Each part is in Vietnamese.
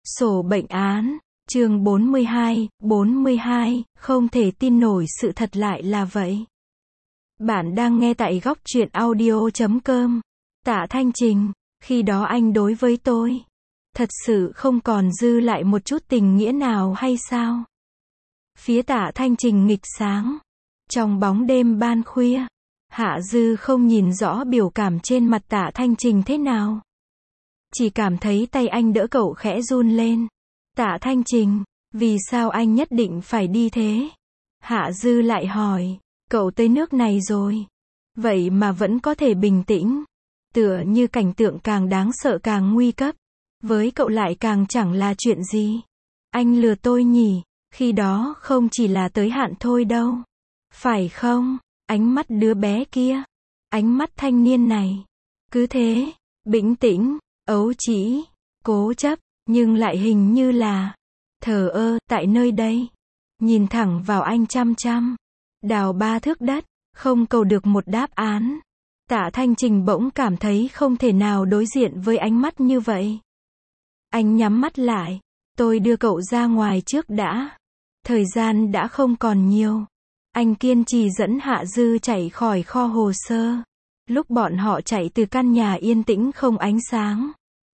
Sổ bệnh án, chương 42, không thể tin nổi sự thật lại là vậy. Bạn đang nghe tại góc truyện audio.com. Tạ Thanh Trình, khi đó anh đối với tôi, thật sự không còn dư lại một chút tình nghĩa nào hay sao? Phía Tạ Thanh Trình nghịch sáng. Trong bóng đêm ban khuya, Hạ Dư không nhìn rõ biểu cảm trên mặt Tạ Thanh Trình thế nào. Chỉ cảm thấy tay anh đỡ cậu khẽ run lên. Tạ Thanh Trình, vì sao anh nhất định phải đi thế? Hạ Dư lại hỏi, cậu tới nước này rồi, vậy mà vẫn có thể bình tĩnh. Tựa như cảnh tượng càng đáng sợ càng nguy cấp. Với cậu lại càng chẳng là chuyện gì. Anh lừa tôi nhỉ, khi đó không chỉ là tới hạn thôi đâu. Phải không? Ánh mắt đứa bé kia, ánh mắt thanh niên này, cứ thế, bình tĩnh, ấu trĩ, cố chấp, nhưng lại hình như là thờ ơ tại nơi đây. Nhìn thẳng vào anh chăm chăm, đào 3 thước đất, không cầu được một đáp án. Tạ Thanh Trình bỗng cảm thấy không thể nào đối diện với ánh mắt như vậy. Anh nhắm mắt lại, tôi đưa cậu ra ngoài trước đã. Thời gian đã không còn nhiều. Anh kiên trì dẫn Hạ Dư chạy khỏi kho hồ sơ. Lúc bọn họ chạy từ căn nhà yên tĩnh không ánh sáng,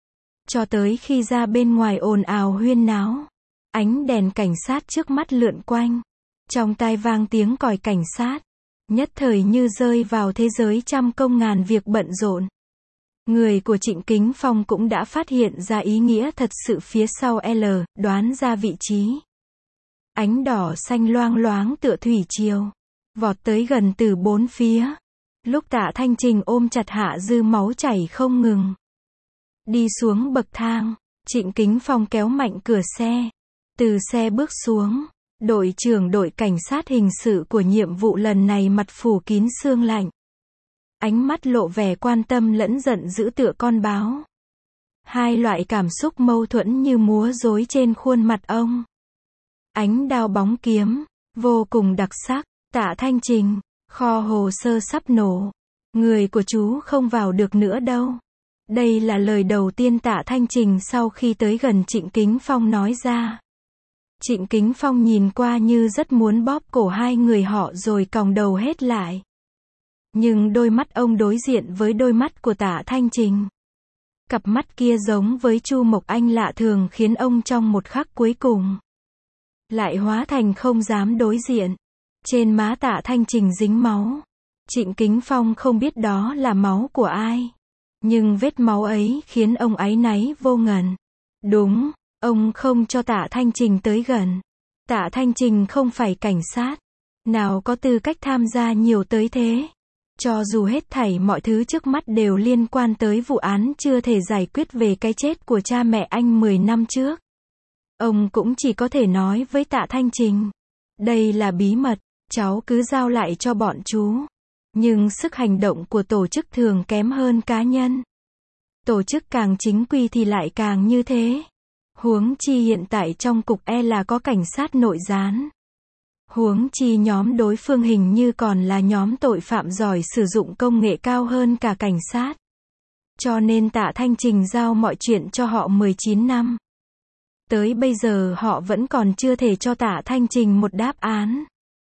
cho tới khi ra bên ngoài ồn ào huyên náo. Ánh đèn cảnh sát trước mắt lượn quanh. Trong tai vang tiếng còi cảnh sát. Nhất thời như rơi vào thế giới trăm công ngàn việc bận rộn. Người của Trịnh Kính Phong cũng đã phát hiện ra ý nghĩa thật sự phía sau L, đoán ra vị trí. Ánh đỏ xanh loang loáng tựa thủy triều, vọt tới gần từ 4 phía. Lúc Tạ Thanh Trình ôm chặt Hạ Dư máu chảy không ngừng. Đi xuống bậc thang, Trịnh Kính Phong kéo mạnh cửa xe. Từ xe bước xuống, đội trưởng đội cảnh sát hình sự của nhiệm vụ lần này mặt phủ kín sương lạnh. Ánh mắt lộ vẻ quan tâm lẫn giận dữ tựa con báo. Hai loại cảm xúc mâu thuẫn như múa rối trên khuôn mặt ông. Ánh đao bóng kiếm, vô cùng đặc sắc. Tạ Thanh Trình, kho hồ sơ sắp nổ. Người của chú không vào được nữa đâu. Đây là lời đầu tiên Tạ Thanh Trình sau khi tới gần Trịnh Kính Phong nói ra. Trịnh Kính Phong nhìn qua như rất muốn bóp cổ hai người họ rồi còng đầu hết lại. Nhưng đôi mắt ông đối diện với đôi mắt của Tạ Thanh Trình. Cặp mắt kia giống với Chu Mộc Anh lạ thường khiến ông trong một khắc cuối cùng lại hóa thành không dám đối diện. Trên má Tạ Thanh Trình dính máu. Trịnh Kính Phong không biết đó là máu của ai. Nhưng vết máu ấy khiến ông áy náy vô ngần. Đúng, ông không cho Tạ Thanh Trình tới gần. Tạ Thanh Trình không phải cảnh sát. Nào có tư cách tham gia nhiều tới thế. Cho dù hết thảy mọi thứ trước mắt đều liên quan tới vụ án chưa thể giải quyết về cái chết của cha mẹ anh 10 năm trước. Ông cũng chỉ có thể nói với Tạ Thanh Trình. Đây là bí mật, cháu cứ giao lại cho bọn chú. Nhưng sức hành động của tổ chức thường kém hơn cá nhân. Tổ chức càng chính quy thì lại càng như thế. Huống chi hiện tại trong cục là có cảnh sát nội gián. Huống chi nhóm đối phương hình như còn là nhóm tội phạm giỏi sử dụng công nghệ cao hơn cả cảnh sát. Cho nên Tạ Thanh Trình giao mọi chuyện cho họ 19 năm. Tới bây giờ họ vẫn còn chưa thể cho Tạ Thanh Trình một đáp án.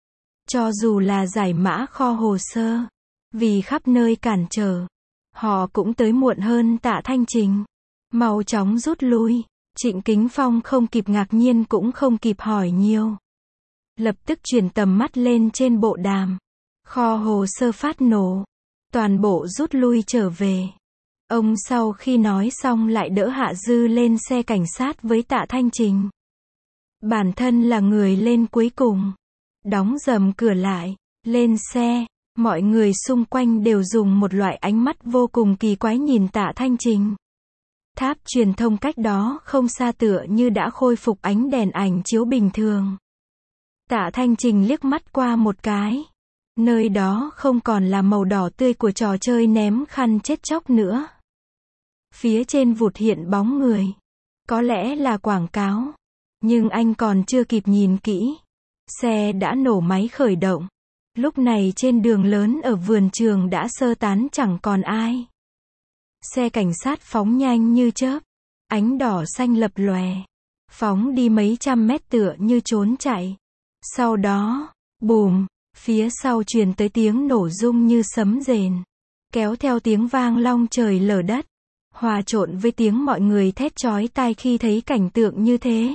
Cho dù là giải mã kho hồ sơ, vì khắp nơi cản trở, họ cũng tới muộn hơn Tạ Thanh Trình. Mau chóng rút lui. Trịnh Kính Phong không kịp ngạc nhiên cũng không kịp hỏi nhiều. Lập tức chuyển tầm mắt lên trên bộ đàm. Kho hồ sơ phát nổ. Toàn bộ rút lui trở về. Ông sau khi nói xong lại đỡ Hạ Dư lên xe cảnh sát với Tạ Thanh Trình. Bản thân là người lên cuối cùng. Đóng rầm cửa lại, lên xe. Mọi người xung quanh đều dùng một loại ánh mắt vô cùng kỳ quái nhìn Tạ Thanh Trình. Tháp truyền thông cách đó không xa tựa như đã khôi phục ánh đèn ảnh chiếu bình thường. Tạ Thanh Trình liếc mắt qua một cái. Nơi đó không còn là màu đỏ tươi của trò chơi ném khăn chết chóc nữa. Phía trên vụt hiện bóng người. Có lẽ là quảng cáo. Nhưng anh còn chưa kịp nhìn kỹ. Xe đã nổ máy khởi động. Lúc này trên đường lớn ở vườn trường đã sơ tán chẳng còn ai. Xe cảnh sát phóng nhanh như chớp. Ánh đỏ xanh lập lòe. Phóng đi mấy trăm mét tựa như trốn chạy. Sau đó, bùm, phía sau truyền tới tiếng nổ rung như sấm rền. Kéo theo tiếng vang long trời lở đất. Hòa trộn với tiếng mọi người thét chói tai khi thấy cảnh tượng như thế.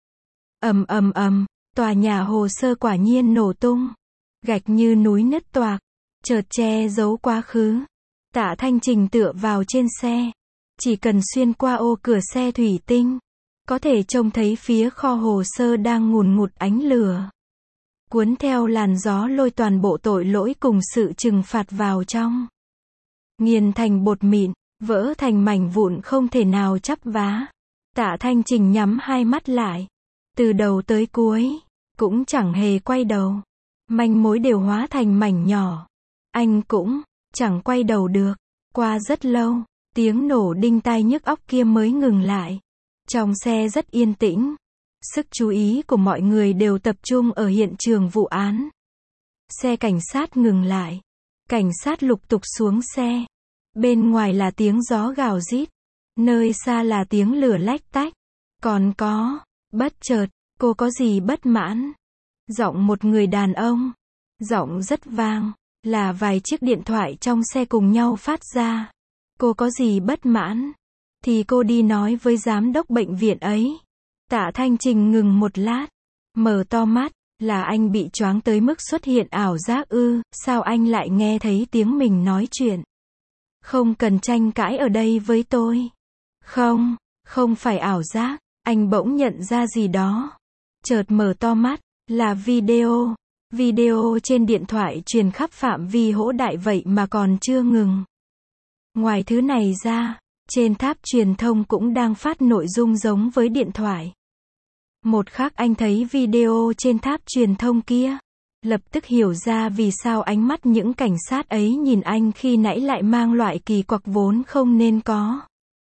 Ầm ầm ầm, tòa nhà hồ sơ quả nhiên nổ tung. Gạch như núi nứt toạc, chợt che giấu quá khứ. Tạ Thanh Trình tựa vào trên xe. Chỉ cần xuyên qua ô cửa xe thủy tinh, có thể trông thấy phía kho hồ sơ đang ngùn ngụt ánh lửa. Cuốn theo làn gió lôi toàn bộ tội lỗi cùng sự trừng phạt vào trong. Nghiền thành bột mịn, vỡ thành mảnh vụn không thể nào chắp vá. Tạ Thanh Trình nhắm hai mắt lại. Từ đầu tới cuối, cũng chẳng hề quay đầu. Manh mối đều hóa thành mảnh nhỏ. Anh cũng chẳng quay đầu được. Qua rất lâu, tiếng nổ đinh tai nhức óc kia mới ngừng lại. Trong xe rất yên tĩnh. Sức chú ý của mọi người đều tập trung ở hiện trường vụ án. Xe cảnh sát ngừng lại. Cảnh sát lục tục xuống xe. Bên ngoài là tiếng gió gào rít. Nơi xa là tiếng lửa lách tách. Còn có, bất chợt, cô có gì bất mãn? Giọng một người đàn ông. Giọng rất vang, là vài chiếc điện thoại trong xe cùng nhau phát ra. Cô có gì bất mãn? Thì cô đi nói với giám đốc bệnh viện ấy. Tạ Thanh Trình ngừng một lát. Mở to mắt, là anh bị choáng tới mức xuất hiện ảo giác ư? Sao anh lại nghe thấy tiếng mình nói chuyện? Không cần tranh cãi ở đây với tôi. Không, không phải ảo giác. Anh bỗng nhận ra gì đó. Chợt mở to mắt, là video. Video trên điện thoại truyền khắp phạm vi hỗ đại vậy mà còn chưa ngừng. Ngoài thứ này ra, trên tháp truyền thông cũng đang phát nội dung giống với điện thoại. Một khắc anh thấy video trên tháp truyền thông kia, lập tức hiểu ra vì sao ánh mắt những cảnh sát ấy nhìn anh khi nãy lại mang loại kỳ quặc vốn không nên có.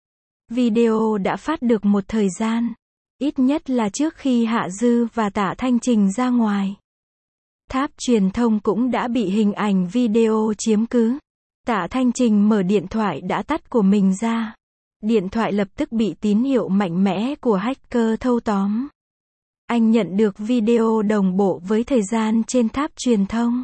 Video đã phát được một thời gian, ít nhất là trước khi Hạ Dư và Tạ Thanh Trình ra ngoài. Tháp truyền thông cũng đã bị hình ảnh video chiếm cứ. Tạ Thanh Trình mở điện thoại đã tắt của mình ra. Điện thoại lập tức bị tín hiệu mạnh mẽ của hacker thâu tóm. Anh nhận được video đồng bộ với thời gian trên tháp truyền thông.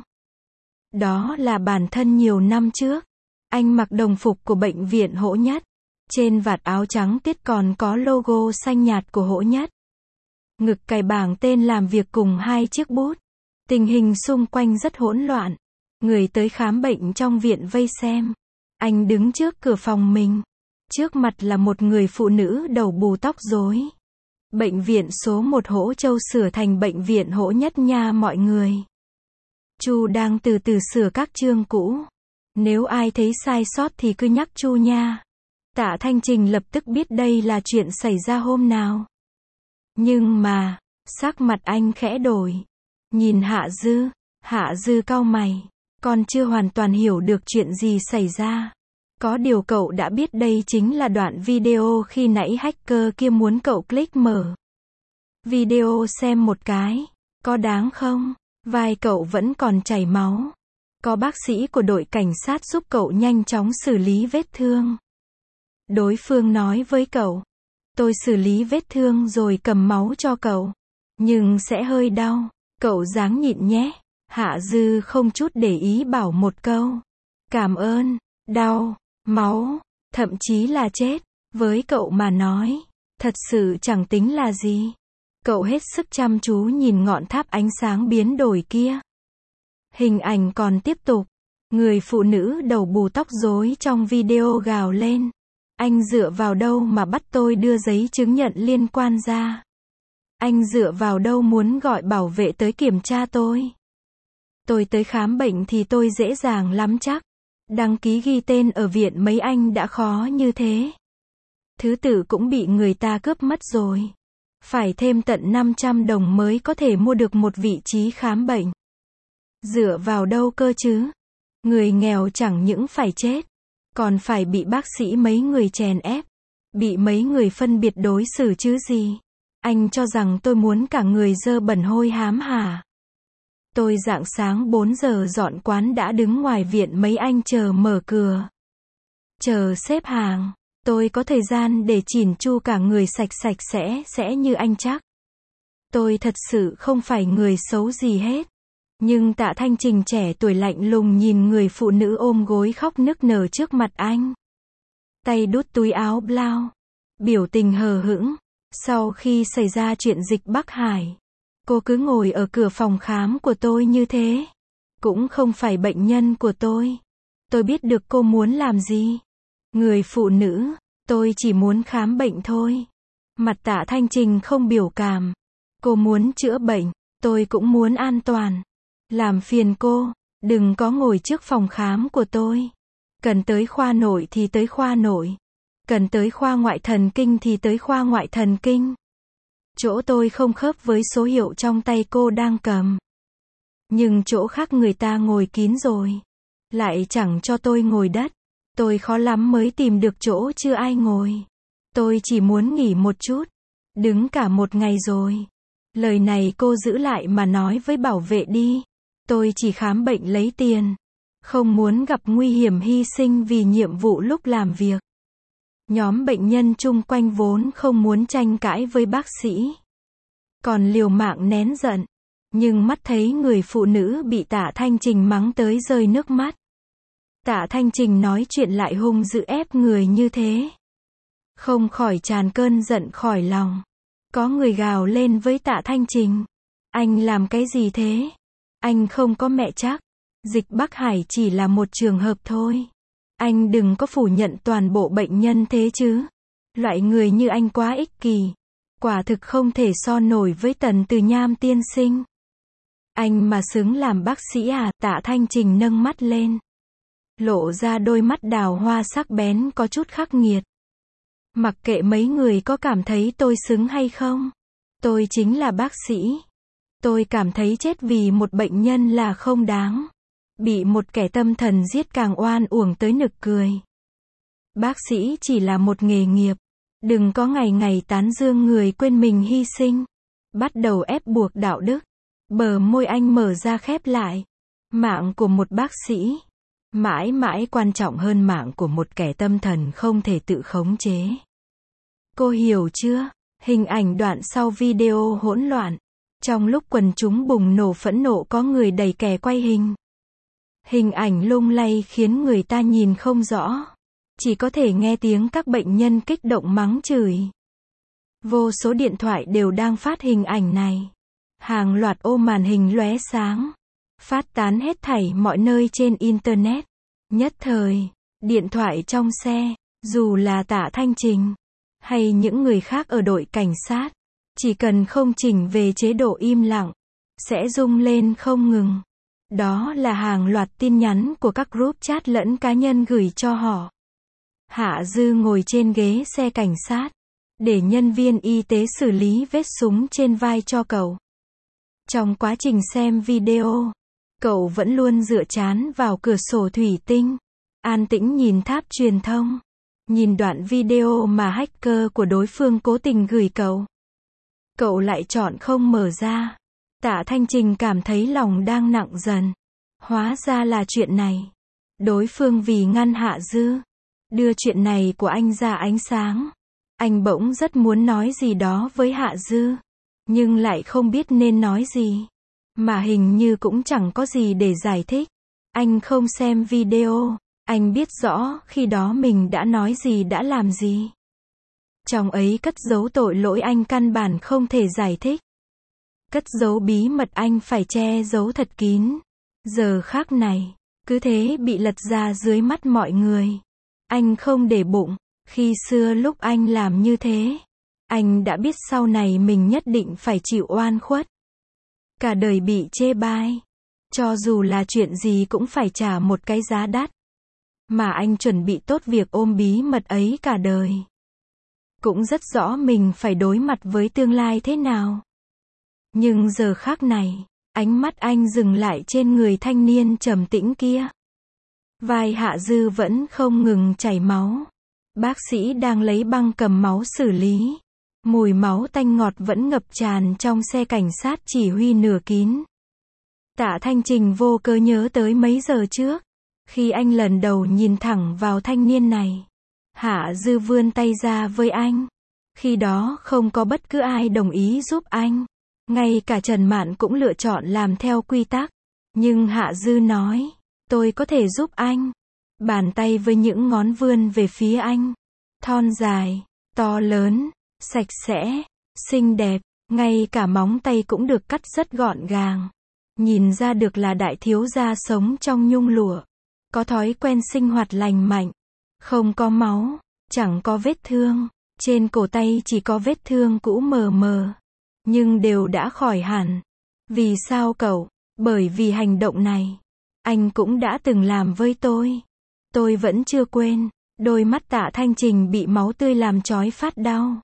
Đó là bản thân nhiều năm trước. Anh mặc đồng phục của bệnh viện Hỗ Nhất. Trên vạt áo trắng tiết còn có logo xanh nhạt của Hỗ Nhất. Ngực cài bảng tên làm việc cùng hai chiếc bút. Tình hình xung quanh rất hỗn loạn. Người tới khám bệnh trong viện vây xem. Anh đứng trước cửa phòng mình. Trước mặt là một người phụ nữ đầu bù tóc rối. Bệnh viện số 1 Hỗ Châu sửa thành bệnh viện Hỗ Nhất nha mọi người. Chu đang từ từ sửa các chương cũ. Nếu ai thấy sai sót thì cứ nhắc Chu nha. Tạ Thanh Trình lập tức biết đây là chuyện xảy ra hôm nào. Nhưng mà, sắc mặt anh khẽ đổi. Nhìn Hạ Dư cau mày. Con chưa hoàn toàn hiểu được chuyện gì xảy ra. Có điều cậu đã biết đây chính là đoạn video khi nãy hacker kia muốn cậu click mở. Video xem một cái. Có đáng không? Vai cậu vẫn còn chảy máu. Có bác sĩ của đội cảnh sát giúp cậu nhanh chóng xử lý vết thương. Đối phương nói với cậu. Tôi xử lý vết thương rồi cầm máu cho cậu. Nhưng sẽ hơi đau. Cậu ráng nhịn nhé. Hạ Dư không chút để ý bảo một câu. Cảm ơn. Đau, máu, thậm chí là chết. Với cậu mà nói, thật sự chẳng tính là gì. Cậu hết sức chăm chú nhìn ngọn tháp ánh sáng biến đổi kia. Hình ảnh còn tiếp tục. Người phụ nữ đầu bù tóc rối trong video gào lên. Anh dựa vào đâu mà bắt tôi đưa giấy chứng nhận liên quan ra? Anh dựa vào đâu muốn gọi bảo vệ tới kiểm tra tôi? Tôi tới khám bệnh thì tôi dễ dàng lắm chắc. Đăng ký ghi tên ở viện mấy anh đã khó như thế. Thứ tự cũng bị người ta cướp mất rồi. Phải thêm tận 500 đồng mới có thể mua được một vị trí khám bệnh. Dựa vào đâu cơ chứ? Người nghèo chẳng những phải chết, còn phải bị bác sĩ mấy người chèn ép, bị mấy người phân biệt đối xử chứ gì. Anh cho rằng tôi muốn cả người dơ bẩn hôi hám hả? Tôi rạng sáng 4 giờ dọn quán đã đứng ngoài viện mấy anh chờ mở cửa. Chờ xếp hàng. Tôi có thời gian để chỉn chu cả người sạch sạch sẽ như anh chắc. Tôi thật sự không phải người xấu gì hết. Nhưng Tạ Thanh Trình trẻ tuổi lạnh lùng nhìn người phụ nữ ôm gối khóc nức nở trước mặt anh. Tay đút túi áo blau. Biểu tình hờ hững. Sau khi xảy ra chuyện dịch Bắc Hải, cô cứ ngồi ở cửa phòng khám của tôi như thế. Cũng không phải bệnh nhân của tôi. Tôi biết được cô muốn làm gì. Người phụ nữ, tôi chỉ muốn khám bệnh thôi. Mặt Tạ Thanh Trình không biểu cảm. Cô muốn chữa bệnh, tôi cũng muốn an toàn. Làm phiền cô, đừng có ngồi trước phòng khám của tôi. Cần tới khoa nội thì tới khoa nội. Cần tới khoa ngoại thần kinh thì tới khoa ngoại thần kinh. Chỗ tôi không khớp với số hiệu trong tay cô đang cầm. Nhưng chỗ khác người ta ngồi kín rồi. Lại chẳng cho tôi ngồi đất. Tôi khó lắm mới tìm được chỗ chưa ai ngồi. Tôi chỉ muốn nghỉ một chút. Đứng cả một ngày rồi. Lời này cô giữ lại mà nói với bảo vệ đi. Tôi chỉ khám bệnh lấy tiền. Không muốn gặp nguy hiểm hy sinh vì nhiệm vụ lúc làm việc. Nhóm bệnh nhân chung quanh vốn không muốn tranh cãi với bác sĩ. Còn liều mạng nén giận. Nhưng mắt thấy người phụ nữ bị Tạ Thanh Trình mắng tới rơi nước mắt. Tạ Thanh Trình nói chuyện lại hung dữ ép người như thế. Không khỏi tràn cơn giận khỏi lòng. Có người gào lên với Tạ Thanh Trình. Anh làm cái gì thế? Anh không có mẹ chắc. Dịch Bắc Hải chỉ là một trường hợp thôi. Anh đừng có phủ nhận toàn bộ bệnh nhân thế chứ. Loại người như anh quá ích kỷ. Quả thực không thể so nổi với Tần Từ Nham tiên sinh. Anh mà xứng làm bác sĩ à? Tạ Thanh Trình nâng mắt lên. Lộ ra đôi mắt đào hoa sắc bén có chút khắc nghiệt. Mặc kệ mấy người có cảm thấy tôi xứng hay không. Tôi chính là bác sĩ. Tôi cảm thấy chết vì một bệnh nhân là không đáng. Bị một kẻ tâm thần giết càng oan uổng tới nực cười. Bác sĩ chỉ là một nghề nghiệp. Đừng có ngày ngày tán dương người quên mình hy sinh. Bắt đầu ép buộc đạo đức. Bờ môi anh mở ra khép lại. Mạng của một bác sĩ mãi mãi quan trọng hơn mạng của một kẻ tâm thần không thể tự khống chế. Cô hiểu chưa? Hình ảnh đoạn sau video hỗn loạn. Trong lúc quần chúng bùng nổ phẫn nộ có người đẩy kẻ quay hình. Hình ảnh lung lay khiến người ta nhìn không rõ. Chỉ có thể nghe tiếng các bệnh nhân kích động mắng chửi. Vô số điện thoại đều đang phát hình ảnh này. Hàng loạt ô màn hình lóe sáng. Phát tán hết thảy mọi nơi trên Internet. Nhất thời, điện thoại trong xe, dù là Tạ Thanh Trình, hay những người khác ở đội cảnh sát, chỉ cần không chỉnh về chế độ im lặng, sẽ rung lên không ngừng. Đó là hàng loạt tin nhắn của các group chat lẫn cá nhân gửi cho họ. Hạ Dư ngồi trên ghế xe cảnh sát, để nhân viên y tế xử lý vết súng trên vai cho cậu. Trong quá trình xem video, cậu vẫn luôn dựa trán vào cửa sổ thủy tinh, an tĩnh nhìn tháp truyền thông, nhìn đoạn video mà hacker của đối phương cố tình gửi cậu. Cậu lại chọn không mở ra. Tạ Thanh Trình cảm thấy lòng đang nặng dần. Hóa ra là chuyện này. Đối phương vì ngăn Hạ Dư, đưa chuyện này của anh ra ánh sáng. Anh bỗng rất muốn nói gì đó với Hạ Dư, nhưng lại không biết nên nói gì. Mà hình như cũng chẳng có gì để giải thích. Anh không xem video, anh biết rõ khi đó mình đã nói gì đã làm gì. Trong ấy cất giấu tội lỗi anh căn bản không thể giải thích. Cất giấu bí mật anh phải che giấu thật kín. Giờ khác này, cứ thế bị lật ra dưới mắt mọi người. Anh không để bụng, khi xưa lúc anh làm như thế, anh đã biết sau này mình nhất định phải chịu oan khuất. Cả đời bị chê bai. Cho dù là chuyện gì cũng phải trả một cái giá đắt. Mà anh chuẩn bị tốt việc ôm bí mật ấy cả đời. Cũng rất rõ mình phải đối mặt với tương lai thế nào. Nhưng giờ khác này, ánh mắt anh dừng lại trên người thanh niên trầm tĩnh kia. Vai Hạ Dư vẫn không ngừng chảy máu. Bác sĩ đang lấy băng cầm máu xử lý. Mùi máu tanh ngọt vẫn ngập tràn trong xe cảnh sát chỉ huy nửa kín. Tạ Thanh Trình vô cớ nhớ tới mấy giờ trước, khi anh lần đầu nhìn thẳng vào thanh niên này. Hạ Dư vươn tay ra với anh. Khi đó không có bất cứ ai đồng ý giúp anh. Ngay cả Trần Mạn cũng lựa chọn làm theo quy tắc. Nhưng Hạ Dư nói, tôi có thể giúp anh. Bàn tay với những ngón vươn về phía anh. Thon dài, to lớn, sạch sẽ, xinh đẹp, ngay cả móng tay cũng được cắt rất gọn gàng. Nhìn ra được là đại thiếu gia sống trong nhung lụa. Có thói quen sinh hoạt lành mạnh. Không có máu, chẳng có vết thương. Trên cổ tay chỉ có vết thương cũ mờ mờ. Nhưng đều đã khỏi hẳn. Vì sao cậu? Bởi vì hành động này, anh cũng đã từng làm với tôi. Tôi vẫn chưa quên. Đôi mắt Tạ Thanh Trình bị máu tươi làm chói phát đau.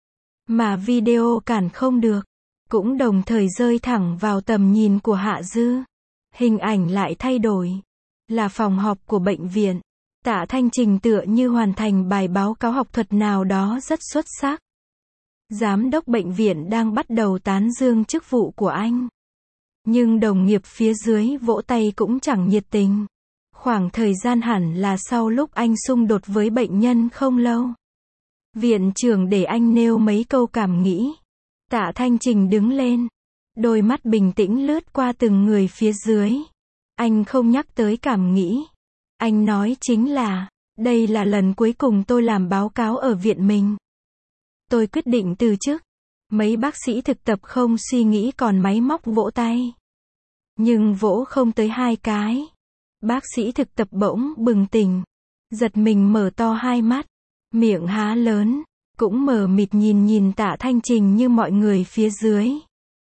Mà video cản không được. Cũng đồng thời rơi thẳng vào tầm nhìn của Hạ Dư. Hình ảnh lại thay đổi. Là phòng họp của bệnh viện. Tạ Thanh Trình tựa như hoàn thành bài báo cáo học thuật nào đó rất xuất sắc. Giám đốc bệnh viện đang bắt đầu tán dương chức vụ của anh. Nhưng đồng nghiệp phía dưới vỗ tay cũng chẳng nhiệt tình. Khoảng thời gian hẳn là sau lúc anh xung đột với bệnh nhân không lâu. Viện trưởng để anh nêu mấy câu cảm nghĩ. Tạ Thanh Trình đứng lên. Đôi mắt bình tĩnh lướt qua từng người phía dưới. Anh không nhắc tới cảm nghĩ. Anh nói chính là, đây là lần cuối cùng tôi làm báo cáo ở viện mình. Tôi quyết định từ chức. Mấy bác sĩ thực tập không suy nghĩ còn máy móc vỗ tay. Nhưng vỗ không tới 2 cái. Bác sĩ thực tập bỗng bừng tỉnh. Giật mình mở to hai mắt. Miệng há lớn. Cũng mờ mịt nhìn Tạ Thanh Trình như mọi người phía dưới.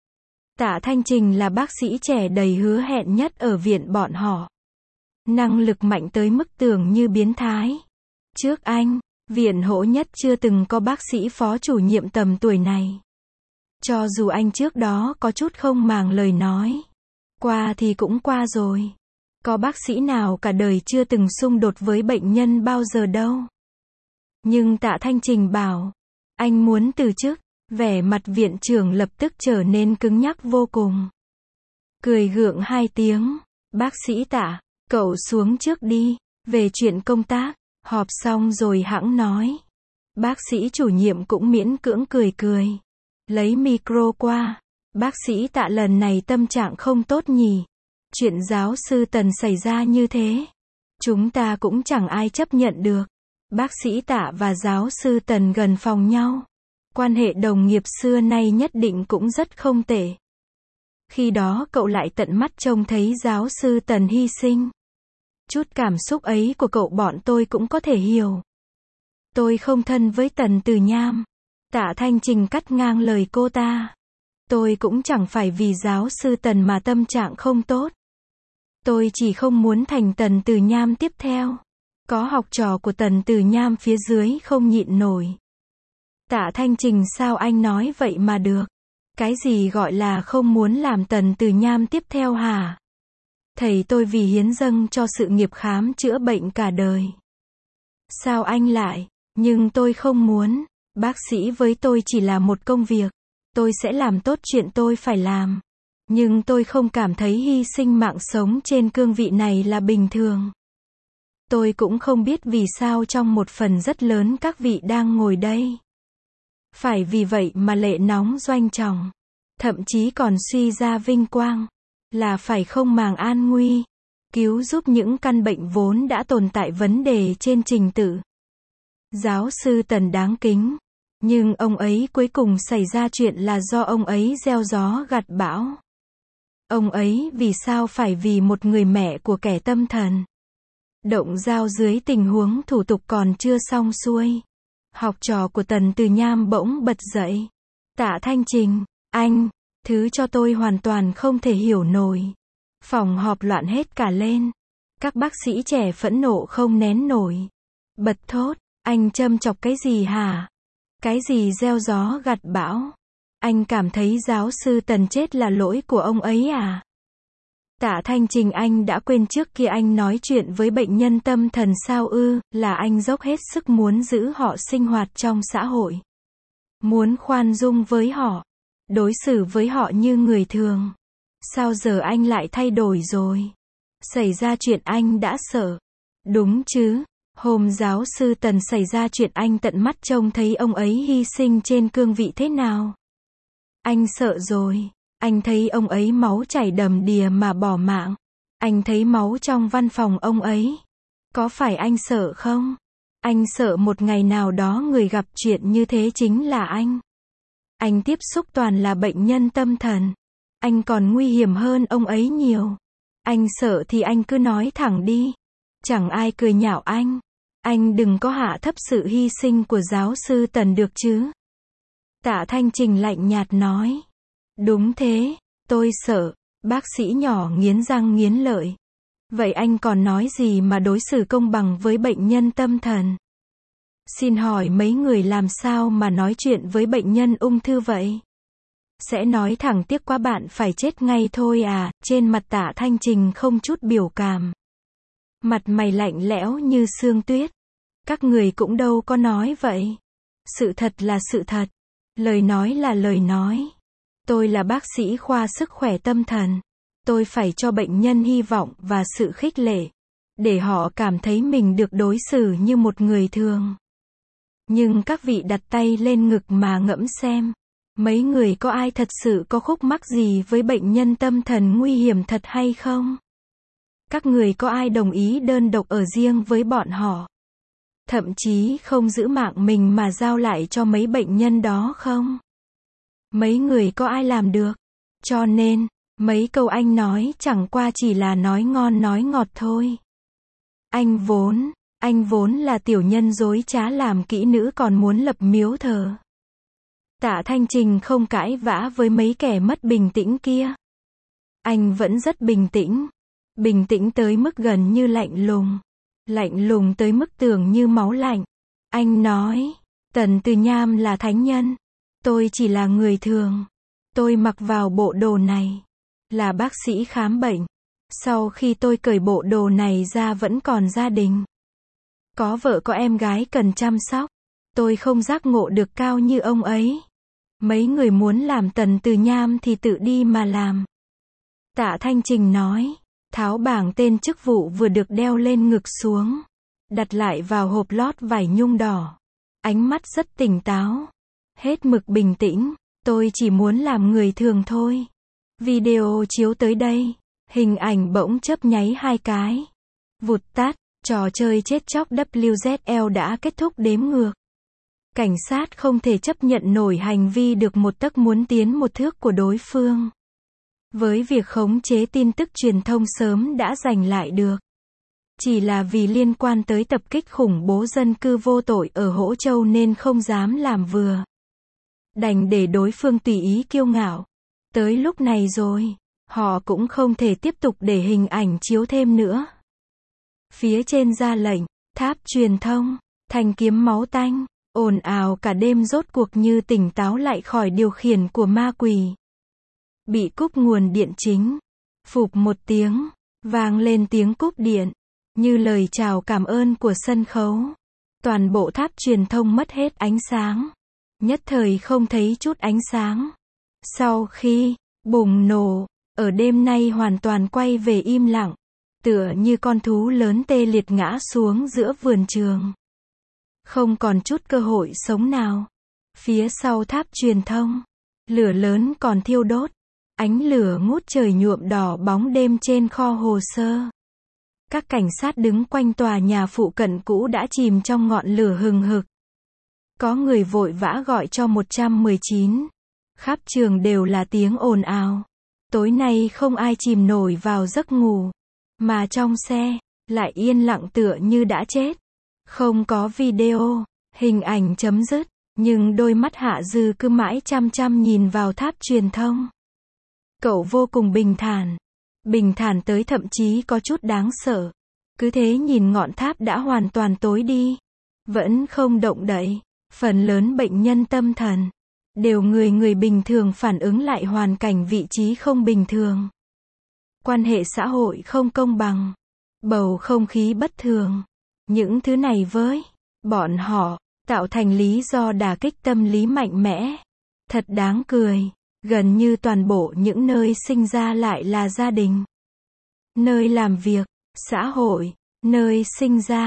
Tạ Thanh Trình là bác sĩ trẻ đầy hứa hẹn nhất ở viện bọn họ. Năng lực mạnh tới mức tưởng như biến thái. Trước anh, viện Hỗ Nhất chưa từng có bác sĩ phó chủ nhiệm tầm tuổi này. Cho dù anh trước đó có chút không màng lời nói. Qua thì cũng qua rồi. Có bác sĩ nào cả đời chưa từng xung đột với bệnh nhân bao giờ đâu. Nhưng Tạ Thanh Trình bảo, anh muốn từ chức. Vẻ mặt viện trưởng lập tức trở nên cứng nhắc vô cùng. Cười gượng 2 tiếng. Bác sĩ Tạ, cậu xuống trước đi. Về chuyện công tác, họp xong rồi hẵng nói. Bác sĩ chủ nhiệm cũng miễn cưỡng cười. Lấy micro qua. Bác sĩ Tạ lần này tâm trạng không tốt nhỉ. Chuyện giáo sư Tần xảy ra như thế. Chúng ta cũng chẳng ai chấp nhận được. Bác sĩ Tạ và giáo sư Tần gần phòng nhau. Quan hệ đồng nghiệp xưa nay nhất định cũng rất không tệ. Khi đó cậu lại tận mắt trông thấy giáo sư Tần hy sinh. Chút cảm xúc ấy của cậu bọn tôi cũng có thể hiểu. Tôi không thân với Tần Từ Nham. Tạ Thanh Trình cắt ngang lời cô ta. Tôi cũng chẳng phải vì giáo sư Tần mà tâm trạng không tốt. Tôi chỉ không muốn thành Tần Từ Nham tiếp theo. Có học trò của Tần Từ Nham phía dưới không nhịn nổi. Tạ Thanh Trình sao anh nói vậy mà được? Cái gì gọi là không muốn làm Tần Từ Nham tiếp theo hả? Thầy tôi vì hiến dâng cho sự nghiệp khám chữa bệnh cả đời. Sao anh lại? Nhưng tôi không muốn. Bác sĩ với tôi chỉ là một công việc. Tôi sẽ làm tốt chuyện tôi phải làm. Nhưng tôi không cảm thấy hy sinh mạng sống trên cương vị này là bình thường. Tôi cũng không biết vì sao trong một phần rất lớn các vị đang ngồi đây. Phải vì vậy mà lệ nóng doanh trọng. Thậm chí còn suy ra vinh quang. Là phải không màng an nguy. Cứu giúp những căn bệnh vốn đã tồn tại vấn đề trên trình tự. Giáo sư Tần đáng kính. Nhưng ông ấy cuối cùng xảy ra chuyện là do ông ấy gieo gió gặt bão. Ông ấy vì sao phải vì một người mẹ của kẻ tâm thần. Động dao dưới tình huống thủ tục còn chưa xong xuôi. Học trò của Tần Từ Nham bỗng bật dậy. Tạ Thanh Trình, anh, thứ cho tôi hoàn toàn không thể hiểu nổi. Phòng họp loạn hết cả lên. Các bác sĩ trẻ phẫn nộ không nén nổi. Bật thốt, anh châm chọc cái gì hả? Cái gì gieo gió gặt bão? Anh cảm thấy giáo sư Tần chết là lỗi của ông ấy à? Tạ Thanh Trình, anh đã quên trước kia anh nói chuyện với bệnh nhân tâm thần sao ư? Là anh dốc hết sức muốn giữ họ sinh hoạt trong xã hội. Muốn khoan dung với họ. Đối xử với họ như người thường. Sao giờ anh lại thay đổi rồi? Xảy ra chuyện anh đã sợ. Đúng chứ? Hôm giáo sư Tần xảy ra chuyện anh tận mắt trông thấy ông ấy hy sinh trên cương vị thế nào. Anh sợ rồi. Anh thấy ông ấy máu chảy đầm đìa mà bỏ mạng. Anh thấy máu trong văn phòng ông ấy. Có phải anh sợ không? Anh sợ một ngày nào đó người gặp chuyện như thế chính là anh. Anh tiếp xúc toàn là bệnh nhân tâm thần. Anh còn nguy hiểm hơn ông ấy nhiều. Anh sợ thì anh cứ nói thẳng đi. Chẳng ai cười nhạo anh. Anh đừng có hạ thấp sự hy sinh của giáo sư Tần được chứ. Tạ Thanh Trình lạnh nhạt nói. Đúng thế, tôi sợ. Bác sĩ nhỏ nghiến răng nghiến lợi. Vậy anh còn nói gì mà đối xử công bằng với bệnh nhân tâm thần? Xin hỏi mấy người làm sao mà nói chuyện với bệnh nhân ung thư vậy? Sẽ nói thẳng tiếc quá bạn phải chết ngay thôi à, trên mặt Tạ Thanh Trình không chút biểu cảm. Mặt mày lạnh lẽo như sương tuyết. Các người cũng đâu có nói vậy. Sự thật là sự thật. Lời nói là lời nói. Tôi là bác sĩ khoa sức khỏe tâm thần. Tôi phải cho bệnh nhân hy vọng và sự khích lệ. Để họ cảm thấy mình được đối xử như một người thường. Nhưng các vị đặt tay lên ngực mà ngẫm xem. Mấy người có ai thật sự có khúc mắc gì với bệnh nhân tâm thần nguy hiểm thật hay không? Các người có ai đồng ý đơn độc ở riêng với bọn họ? Thậm chí không giữ mạng mình mà giao lại cho mấy bệnh nhân đó không? Mấy người có ai làm được? Cho nên, mấy câu anh nói chẳng qua chỉ là nói ngon nói ngọt thôi. Anh vốn là tiểu nhân dối trá làm kỹ nữ còn muốn lập miếu thờ. Tạ Thanh Trình không cãi vã với mấy kẻ mất bình tĩnh kia. Anh vẫn rất bình tĩnh. Bình tĩnh tới mức gần như lạnh lùng. Lạnh lùng tới mức tưởng như máu lạnh. Anh nói, Tần Từ Nham là thánh nhân. Tôi chỉ là người thường. Tôi mặc vào bộ đồ này. Là bác sĩ khám bệnh. Sau khi tôi cởi bộ đồ này ra vẫn còn gia đình. Có vợ có em gái cần chăm sóc. Tôi không giác ngộ được cao như ông ấy. Mấy người muốn làm Tần Từ Nham thì tự đi mà làm. Tạ Thanh Trình nói, tháo bảng tên chức vụ vừa được đeo lên ngực xuống. Đặt lại vào hộp lót vải nhung đỏ. Ánh mắt rất tỉnh táo. Hết mực bình tĩnh. Tôi chỉ muốn làm người thường thôi. Video chiếu tới đây. Hình ảnh bỗng chớp nháy 2 cái. Vụt tắt. Trò chơi chết chóc WZL đã kết thúc đếm ngược. Cảnh sát không thể chấp nhận nổi hành vi được một tấc muốn tiến một thước của đối phương. Với việc khống chế tin tức truyền thông sớm đã giành lại được. Chỉ là vì liên quan tới tập kích khủng bố dân cư vô tội ở Hỗ Châu nên không dám làm vừa. Đành để đối phương tùy ý kiêu ngạo. Tới lúc này rồi, họ cũng không thể tiếp tục để hình ảnh chiếu thêm nữa. Phía trên ra lệnh, tháp truyền thông, thanh kiếm máu tanh, ồn ào cả đêm rốt cuộc như tỉnh táo lại khỏi điều khiển của ma quỷ. Bị cúp nguồn điện chính. Phụp một tiếng, vang lên tiếng cúp điện. Như lời chào cảm ơn của sân khấu. Toàn bộ tháp truyền thông mất hết ánh sáng. Nhất thời không thấy chút ánh sáng. Sau khi bùng nổ, ở đêm nay hoàn toàn quay về im lặng. Tựa như con thú lớn tê liệt ngã xuống giữa vườn trường. Không còn chút cơ hội sống nào. Phía sau tháp truyền thông, lửa lớn còn thiêu đốt. Ánh lửa ngút trời nhuộm đỏ bóng đêm trên kho hồ sơ. Các cảnh sát đứng quanh tòa nhà phụ cận cũ đã chìm trong ngọn lửa hừng hực. Có người vội vã gọi cho 119. Khắp trường đều là tiếng ồn ào. Tối nay không ai chìm nổi vào giấc ngủ. Mà trong xe, lại yên lặng tựa như đã chết. Không có video, hình ảnh chấm dứt. Nhưng đôi mắt Hạ Dư cứ mãi chăm chăm nhìn vào tháp truyền thông. Cậu vô cùng bình thản. Bình thản tới thậm chí có chút đáng sợ. Cứ thế nhìn ngọn tháp đã hoàn toàn tối đi. Vẫn không động đậy. Phần lớn bệnh nhân tâm thần. Đều người bình thường phản ứng lại hoàn cảnh vị trí không bình thường. Quan hệ xã hội không công bằng. Bầu không khí bất thường. Những thứ này với bọn họ tạo thành lý do đả kích tâm lý mạnh mẽ. Thật đáng cười. Gần như toàn bộ những nơi sinh ra lại là gia đình. Nơi làm việc, xã hội, nơi sinh ra,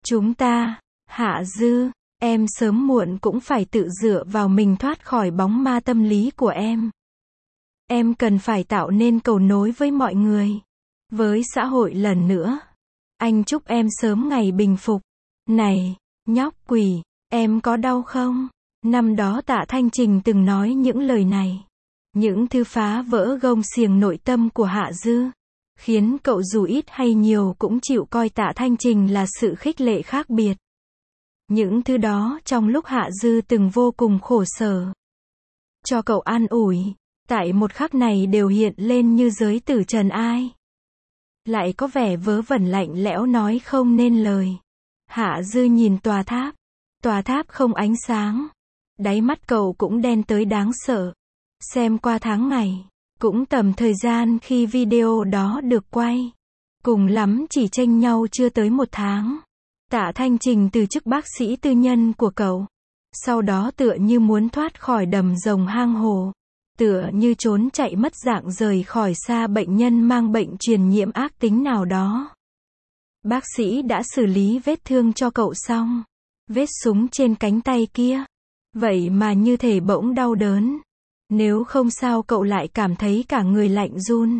Chúng ta, Hạ Dư, em sớm muộn cũng phải tự dựa vào mình thoát khỏi bóng ma tâm lý của em. Em cần phải tạo nên cầu nối với mọi người, với xã hội lần nữa. Anh chúc em sớm ngày bình phục. Này, nhóc quỷ, em có đau không? Năm đó Tạ Thanh Trình từng nói những lời này. Những thứ phá vỡ gông xiềng nội tâm của Hạ Dư, khiến cậu dù ít hay nhiều cũng chịu coi Tạ Thanh Trình là sự khích lệ khác biệt. Những thứ đó trong lúc Hạ Dư từng vô cùng khổ sở, cho cậu an ủi, tại một khắc này đều hiện lên như giới tử trần ai. Lại có vẻ vớ vẩn lạnh lẽo nói không nên lời. Hạ Dư nhìn tòa tháp không ánh sáng. Đáy mắt cậu cũng đen tới đáng sợ. Xem qua tháng ngày, cũng tầm thời gian khi video đó được quay. Cùng lắm chỉ chênh nhau chưa tới 1 tháng. Tạ Thanh Trình từ chức bác sĩ tư nhân của cậu. Sau đó tựa như muốn thoát khỏi đầm rồng hang hồ. Tựa như trốn chạy mất dạng rời khỏi xa bệnh nhân mang bệnh truyền nhiễm ác tính nào đó. Bác sĩ đã xử lý vết thương cho cậu xong. Vết súng trên cánh tay kia. Vậy mà như thể bỗng đau đớn. Nếu không sao cậu lại cảm thấy cả người lạnh run.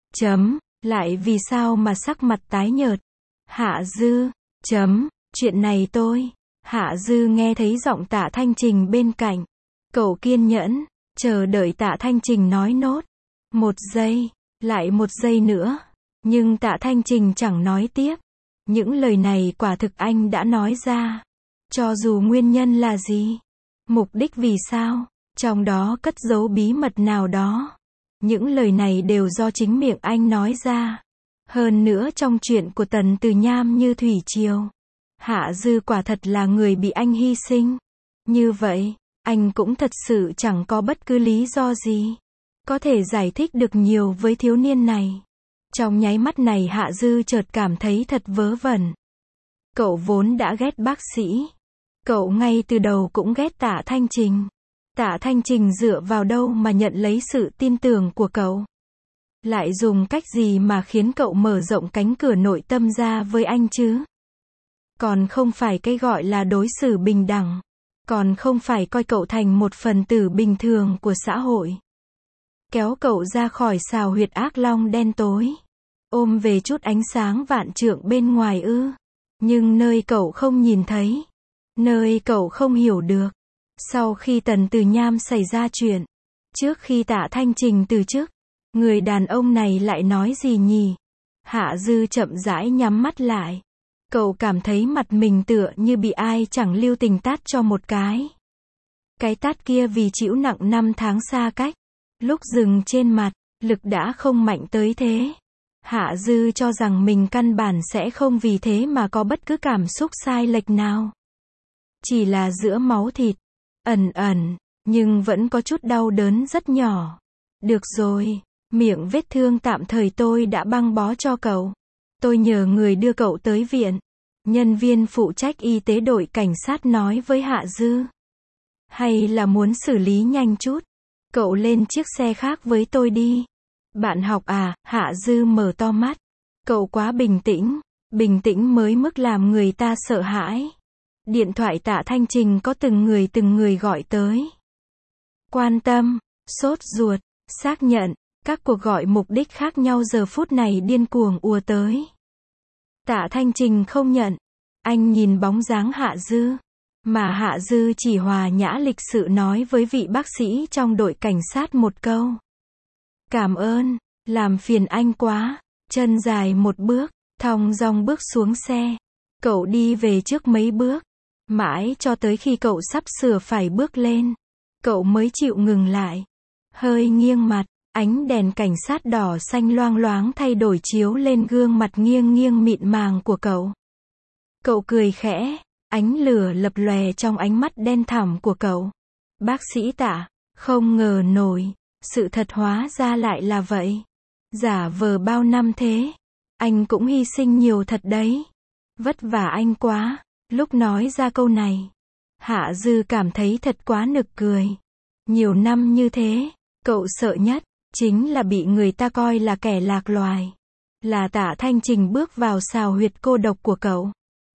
Lại vì sao mà sắc mặt tái nhợt. Hạ Dư. Chuyện này tôi. Hạ Dư nghe thấy giọng Tạ Thanh Trình bên cạnh. Cậu kiên nhẫn, chờ đợi Tạ Thanh Trình nói nốt. 1 giây, lại 1 giây nữa. Nhưng Tạ Thanh Trình chẳng nói tiếp. Những lời này quả thực anh đã nói ra. Cho dù nguyên nhân là gì, mục đích vì sao, trong đó cất giấu bí mật nào đó. Những lời này đều do chính miệng anh nói ra. Hơn nữa trong chuyện của Tần Từ Nham như thủy triều. Hạ Dư quả thật là người bị anh hy sinh. Như vậy, anh cũng thật sự chẳng có bất cứ lý do gì có thể giải thích được nhiều với thiếu niên này. Trong nháy mắt này Hạ Dư chợt cảm thấy thật vớ vẩn. Cậu vốn đã ghét bác sĩ. Cậu ngay từ đầu cũng ghét Tạ Thanh Trình. Tạ Thanh Trình dựa vào đâu mà nhận lấy sự tin tưởng của cậu? Lại dùng cách gì mà khiến cậu mở rộng cánh cửa nội tâm ra với anh chứ? Còn không phải cái gọi là đối xử bình đẳng. Còn không phải coi cậu thành một phần tử bình thường của xã hội. Kéo cậu ra khỏi xào huyệt ác long đen tối. Ôm về chút ánh sáng vạn trượng bên ngoài ư. Nhưng nơi cậu không nhìn thấy. Nơi cậu không hiểu được. Sau khi Tần Từ Nham xảy ra chuyện. Trước khi Tạ Thanh Trình từ chức. Người đàn ông này lại nói gì nhỉ? Hạ Dư chậm rãi nhắm mắt lại. Cậu cảm thấy mặt mình tựa như bị ai chẳng lưu tình tát cho một cái. Cái tát kia vì chịu nặng 5 tháng xa cách. Lúc dừng trên mặt, lực đã không mạnh tới thế. Hạ Dư cho rằng mình căn bản sẽ không vì thế mà có bất cứ cảm xúc sai lệch nào. Chỉ là giữa máu thịt, ẩn, nhưng vẫn có chút đau đớn rất nhỏ. Được rồi, miệng vết thương tạm thời tôi đã băng bó cho cậu. Tôi nhờ người đưa cậu tới viện. Nhân viên phụ trách y tế đội cảnh sát nói với Hạ Dư. Hay là muốn xử lý nhanh chút? Cậu lên chiếc xe khác với tôi đi. Bạn học à? Hạ Dư mở to mắt. Cậu quá bình tĩnh mới mức làm người ta sợ hãi. Điện thoại Tạ Thanh Trình có từng người gọi tới. Quan tâm, sốt ruột, xác nhận, các cuộc gọi mục đích khác nhau giờ phút này điên cuồng ùa tới. Tạ Thanh Trình không nhận. Anh nhìn bóng dáng Hạ Dư. Mà Hạ Dư chỉ hòa nhã lịch sự nói với vị bác sĩ trong đội cảnh sát một câu. Cảm ơn, làm phiền anh quá. Chân dài một bước, thong dong bước xuống xe. Cậu đi về trước mấy bước. Mãi cho tới khi cậu sắp sửa phải bước lên. Cậu mới chịu ngừng lại. Hơi nghiêng mặt, ánh đèn cảnh sát đỏ xanh loang loáng thay đổi chiếu lên gương mặt nghiêng mịn màng của cậu. Cậu cười khẽ, ánh lửa lập lòe trong ánh mắt đen thẳm của cậu. Bác sĩ Tạ, không ngờ nổi, sự thật hóa ra lại là vậy. Giả vờ bao năm thế, anh cũng hy sinh nhiều thật đấy. Vất vả anh quá. Lúc nói ra câu này, Hạ Dư cảm thấy thật quá nực cười. Nhiều năm như thế, cậu sợ nhất chính là bị người ta coi là kẻ lạc loài. Là Tạ Thanh Trình bước vào xào huyệt cô độc của cậu.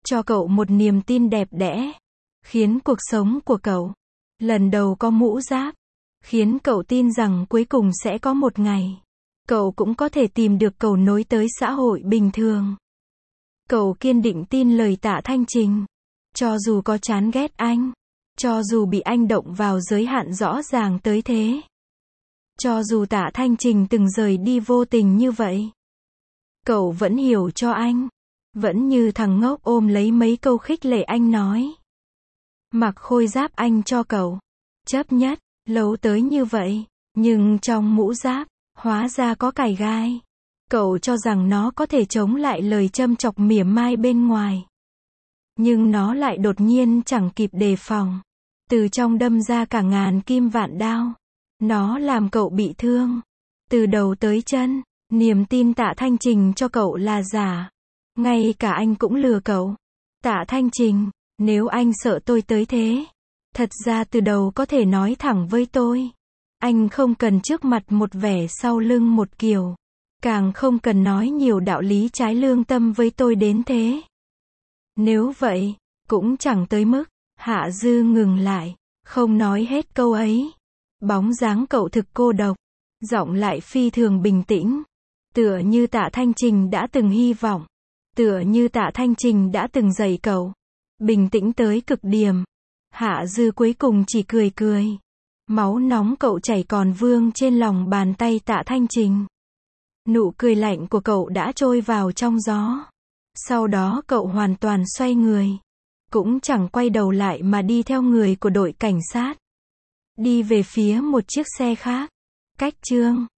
cho cậu một niềm tin đẹp đẽ, khiến cuộc sống của cậu lần đầu có mũ giáp, khiến cậu tin rằng cuối cùng sẽ có một ngày cậu cũng có thể tìm được cầu nối tới xã hội bình thường. Cậu kiên định tin lời Tạ Thanh Trình. Cho dù có chán ghét anh, cho dù bị anh động vào giới hạn rõ ràng tới thế, cho dù Tạ Thanh Trình từng rời đi vô tình như vậy, cậu vẫn hiểu cho anh, vẫn như thằng ngốc ôm lấy mấy câu khích lệ anh nói. Mặc khôi giáp anh cho cậu, chấp nhất, lâu tới như vậy, nhưng trong mũ giáp, hóa ra có cài gai. Cậu cho rằng nó có thể chống lại lời châm chọc mỉa mai bên ngoài. Nhưng nó lại đột nhiên chẳng kịp đề phòng. Từ trong đâm ra cả ngàn kim vạn đao. Nó làm cậu bị thương. Từ đầu tới chân, niềm tin Tạ Thanh Trình cho cậu là giả. Ngay cả anh cũng lừa cậu. Tạ Thanh Trình, nếu anh sợ tôi tới thế, thật ra từ đầu có thể nói thẳng với tôi. Anh không cần trước mặt một vẻ sau lưng một kiểu. Càng không cần nói nhiều đạo lý trái lương tâm với tôi đến thế. Nếu vậy, cũng chẳng tới mức. Hạ Dư ngừng lại, không nói hết câu ấy. Bóng dáng cậu thực cô độc, giọng lại phi thường bình tĩnh. Tựa như Tạ Thanh Trình đã từng hy vọng. Tựa như Tạ Thanh Trình đã từng dạy cậu. Bình tĩnh tới cực điểm. Hạ Dư cuối cùng chỉ cười cười. Máu nóng cậu chảy còn vương trên lòng bàn tay Tạ Thanh Trình. Nụ cười lạnh của cậu đã trôi vào trong gió. Sau đó cậu hoàn toàn xoay người. Cũng chẳng quay đầu lại mà đi theo người của đội cảnh sát. Đi về phía một chiếc xe khác. Cách chương